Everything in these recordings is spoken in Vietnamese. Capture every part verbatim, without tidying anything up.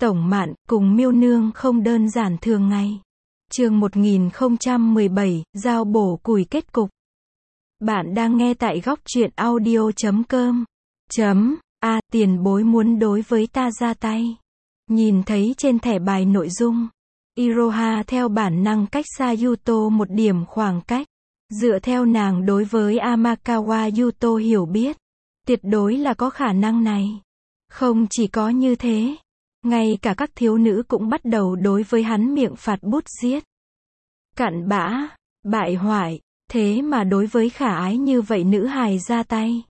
Tổng Mạn, cùng Miêu Nương không đơn giản thường ngày. Chương một nghìn không trăm mười bảy, Giao bổ củi kết cục. Bạn đang nghe tại góc truyện audio chấm com. Chấm, a, tiền bối muốn đối với ta ra tay. Nhìn thấy trên thẻ bài nội dung, Iroha theo bản năng cách xa Yuto một điểm khoảng cách. Dựa theo nàng đối với Amakawa Yuto hiểu biết, tuyệt đối là có khả năng này. Không chỉ có như thế, ngay cả các thiếu nữ cũng bắt đầu đối với hắn miệng phạt bút giết. Cặn bã, bại hoại, thế mà đối với khả ái như vậy nữ hài ra tay.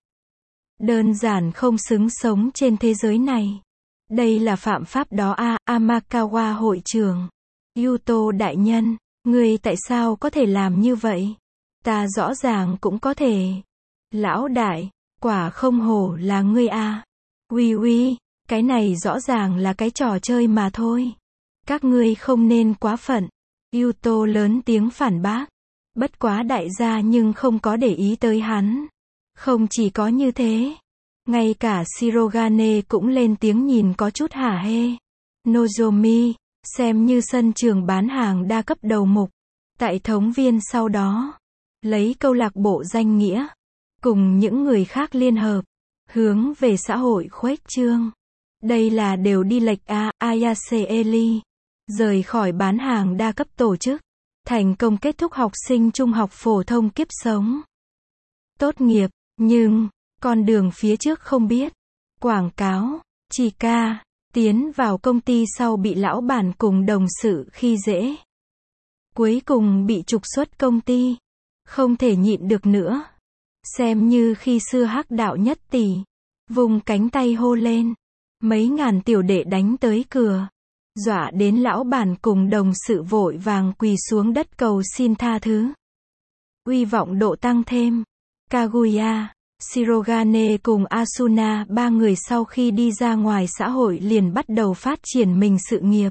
Đơn giản không xứng sống trên thế giới này. Đây là phạm pháp đó a, Amakawa hội trưởng. Yuto đại nhân, ngươi tại sao có thể làm như vậy? Ta rõ ràng cũng có thể. Lão đại, quả không hổ là ngươi a. Uy uy, cái này rõ ràng là cái trò chơi mà thôi. Các ngươi không nên quá phận. Yuto lớn tiếng phản bác. Bất quá đại gia nhưng không có để ý tới hắn. Không chỉ có như thế, ngay cả Shirogane cũng lên tiếng nhìn có chút hả hê. Nozomi, xem như sân trường bán hàng đa cấp đầu mục. Tại thống viên sau đó, lấy câu lạc bộ danh nghĩa, cùng những người khác liên hợp, hướng về xã hội khuếch trương. Đây là đều đi lệch a, Ayase Eli. Rời khỏi bán hàng đa cấp tổ chức, thành công kết thúc học sinh trung học phổ thông kiếp sống. Tốt nghiệp, nhưng, con đường phía trước không biết. Quảng cáo, Chika, tiến vào công ty sau bị lão bản cùng đồng sự khi dễ. Cuối cùng bị trục xuất công ty. Không thể nhịn được nữa. Xem như khi xưa hắc đạo nhất tỷ. Vùng cánh tay hô lên. Mấy ngàn tiểu đệ đánh tới cửa. Dọa đến lão bản cùng đồng sự vội vàng quỳ xuống đất cầu xin tha thứ. Uy vọng độ tăng thêm. Kaguya, Shirogane cùng Asuna ba người sau khi đi ra ngoài xã hội liền bắt đầu phát triển mình sự nghiệp.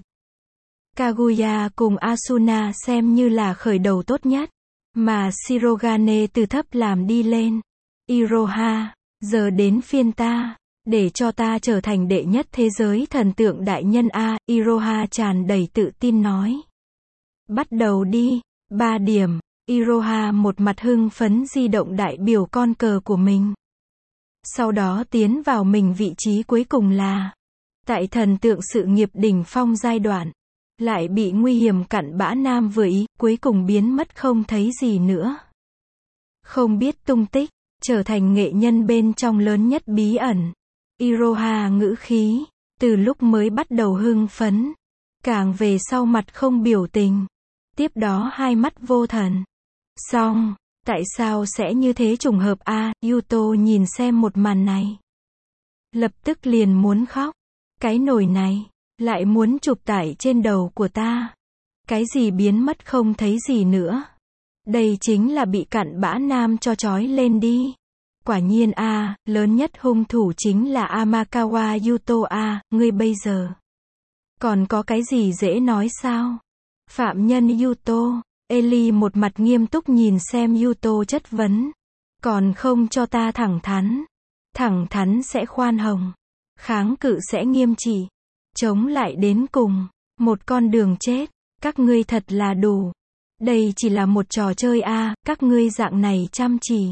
Kaguya cùng Asuna xem như là khởi đầu tốt nhất, mà Shirogane từ thấp làm đi lên. Iroha, giờ đến phiên ta, để cho ta trở thành đệ nhất thế giới thần tượng đại nhân a, Iroha tràn đầy tự tin nói. Bắt đầu đi, ba điểm. Iroha một mặt hưng phấn di động đại biểu con cờ của mình. Sau đó tiến vào mình vị trí cuối cùng là, tại thần tượng sự nghiệp đỉnh phong giai đoạn, lại bị nguy hiểm cặn bã nam vừa ý, cuối cùng biến mất không thấy gì nữa. Không biết tung tích, trở thành nghệ nhân bên trong lớn nhất bí ẩn. Iroha ngữ khí, từ lúc mới bắt đầu hưng phấn, càng về sau mặt không biểu tình. Tiếp đó hai mắt vô thần. Xong, tại sao sẽ như thế trùng hợp a, à, Yuto nhìn xem một màn này. Lập tức liền muốn khóc. Cái nồi này, lại muốn chụp tải trên đầu của ta. Cái gì biến mất không thấy gì nữa. Đây chính là bị cặn bã nam cho trói lên đi. Quả nhiên a, à, lớn nhất hung thủ chính là Amakawa Yuto a, à, ngươi bây giờ. Còn có cái gì dễ nói sao? Phạm nhân Yuto. Eli một mặt nghiêm túc nhìn xem Yuto chất vấn. Còn không cho ta thẳng thắn. Thẳng thắn sẽ khoan hồng. Kháng cự sẽ nghiêm trị. Chống lại đến cùng. Một con đường chết. Các ngươi thật là đủ. Đây chỉ là một trò chơi a, à, các ngươi dạng này chăm chỉ.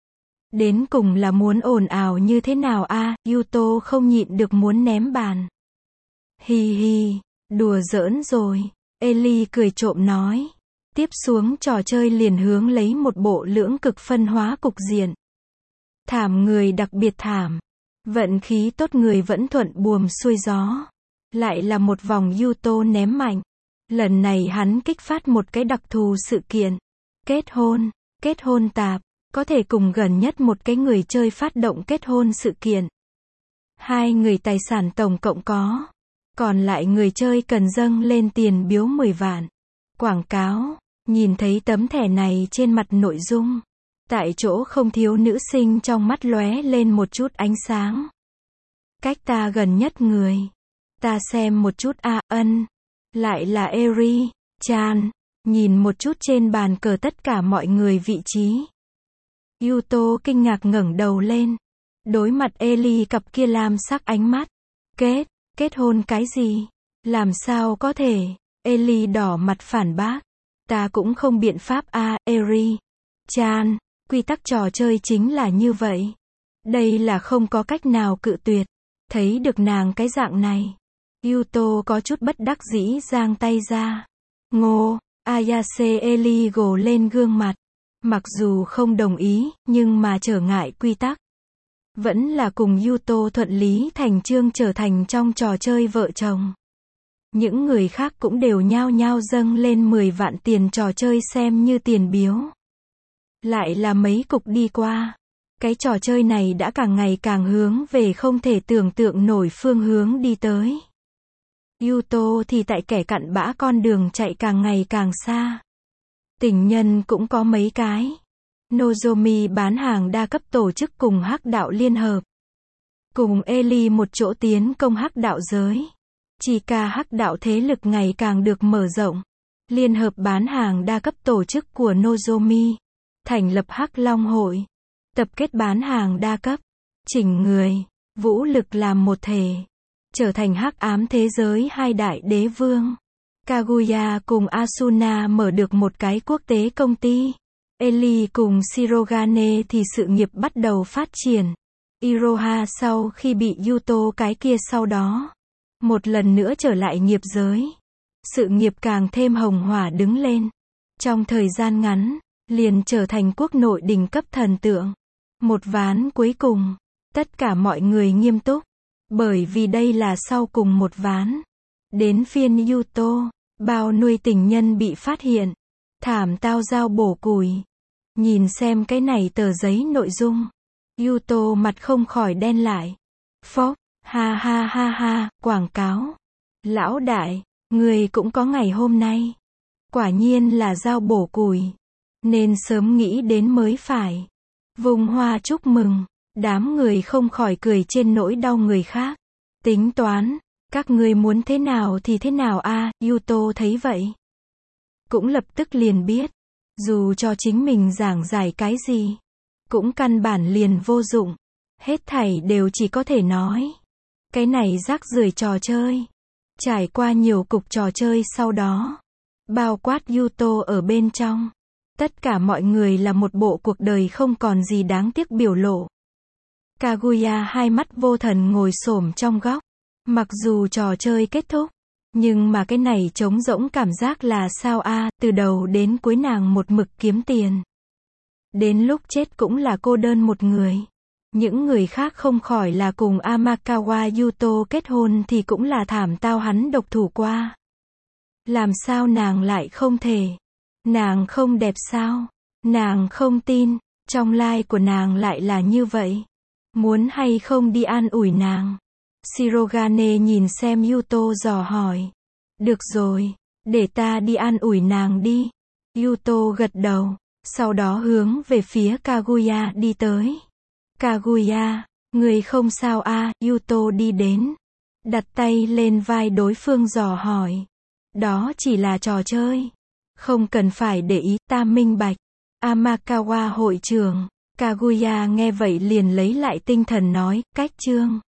Đến cùng là muốn ồn ào như thế nào a, à, Yuto không nhịn được muốn ném bàn. Hi hi, đùa giỡn rồi. Eli cười trộm nói. Tiếp xuống trò chơi liền hướng lấy một bộ lưỡng cực phân hóa cục diện. Thảm người đặc biệt thảm. Vận khí tốt người vẫn thuận buồm xuôi gió. Lại là một vòng Yuto ném mạnh. Lần này hắn kích phát một cái đặc thù sự kiện. Kết hôn, kết hôn tạp. Có thể cùng gần nhất một cái người chơi phát động kết hôn sự kiện. Hai người tài sản tổng cộng có. Còn lại người chơi cần dâng lên tiền biếu mười vạn. Quảng cáo. Nhìn thấy tấm thẻ này trên mặt nội dung. Tại chỗ không thiếu nữ sinh trong mắt lóe lên một chút ánh sáng. Cách ta gần nhất người. Ta xem một chút a, à, ân. Lại là Eri, Chan. Nhìn một chút trên bàn cờ tất cả mọi người vị trí. Yuto kinh ngạc ngẩng đầu lên. Đối mặt Eli cặp kia lam sắc ánh mắt. Kết, kết hôn cái gì? Làm sao có thể? Ellie đỏ mặt phản bác. Ta cũng không biện pháp a, Eri. Chan, quy tắc trò chơi chính là như vậy. Đây là không có cách nào cự tuyệt. Thấy được nàng cái dạng này. Yuto có chút bất đắc dĩ giang tay ra. Ngô, Ayase Ellie gồ lên gương mặt. Mặc dù không đồng ý, nhưng mà trở ngại quy tắc. Vẫn là cùng Yuto thuận lý thành chương trở thành trong trò chơi vợ chồng. Những người khác cũng đều nhao nhao dâng lên mười vạn tiền trò chơi xem như tiền biếu. Lại là mấy cục đi qua. Cái trò chơi này đã càng ngày càng hướng về không thể tưởng tượng nổi phương hướng đi tới. Yuto thì tại kẻ cặn bã con đường chạy càng ngày càng xa. Tình nhân cũng có mấy cái. Nozomi bán hàng đa cấp tổ chức cùng hắc đạo liên hợp. Cùng Ellie một chỗ tiến công hắc đạo giới. Chika hắc đạo thế lực ngày càng được mở rộng. Liên hợp bán hàng đa cấp tổ chức của Nozomi. Thành lập Hắc Long hội. Tập kết bán hàng đa cấp. Chỉnh người. Vũ lực làm một thể. Trở thành hắc ám thế giới hai đại đế vương. Kaguya cùng Asuna mở được một cái quốc tế công ty. Ellie cùng Shirogane thì sự nghiệp bắt đầu phát triển. Iroha sau khi bị Yuto cái kia sau đó. Một lần nữa trở lại nghiệp giới. Sự nghiệp càng thêm hồng hỏa đứng lên. Trong thời gian ngắn, liền trở thành quốc nội đỉnh cấp thần tượng. Một ván cuối cùng, tất cả mọi người nghiêm túc. Bởi vì đây là sau cùng một ván. Đến phiên Yuto, bao nuôi tình nhân bị phát hiện. Thảm tao dao bổ củi. Nhìn xem cái này tờ giấy nội dung. Yuto mặt không khỏi đen lại. Phốc, ha ha ha ha, quảng cáo. Lão đại, người cũng có ngày hôm nay. Quả nhiên là dao bổ củi. Nên sớm nghĩ đến mới phải. Vùng hoa chúc mừng. Đám người không khỏi cười trên nỗi đau người khác. Tính toán, các ngươi muốn thế nào thì thế nào a, Yuto thấy vậy. Cũng lập tức liền biết. Dù cho chính mình giảng giải cái gì. Cũng căn bản liền vô dụng. Hết thảy đều chỉ có thể nói. Cái này rác rưởi trò chơi. Trải qua nhiều cục trò chơi sau đó. Bao quát Yuto ở bên trong. Tất cả mọi người là một bộ cuộc đời không còn gì đáng tiếc biểu lộ. Kaguya hai mắt vô thần ngồi xổm trong góc. Mặc dù trò chơi kết thúc. Nhưng mà cái này trống rỗng cảm giác là sao a, từ đầu đến cuối nàng một mực kiếm tiền. Đến lúc chết cũng là cô đơn một người. Những người khác không khỏi là cùng Amakawa Yuto kết hôn thì cũng là thảm tao hắn độc thủ qua. Làm sao nàng lại không thể? Nàng không đẹp sao? Nàng không tin, trong life của nàng lại là như vậy. Muốn hay không đi an ủi nàng? Shirogane nhìn xem Yuto dò hỏi. Được rồi, để ta đi an ủi nàng đi. Yuto gật đầu, sau đó hướng về phía Kaguya đi tới. Kaguya, người không sao a, Yuto đi đến. Đặt tay lên vai đối phương dò hỏi. Đó chỉ là trò chơi. Không cần phải để ý, ta minh bạch. Amakawa hội trưởng. Kaguya nghe vậy liền lấy lại tinh thần nói, cách chương.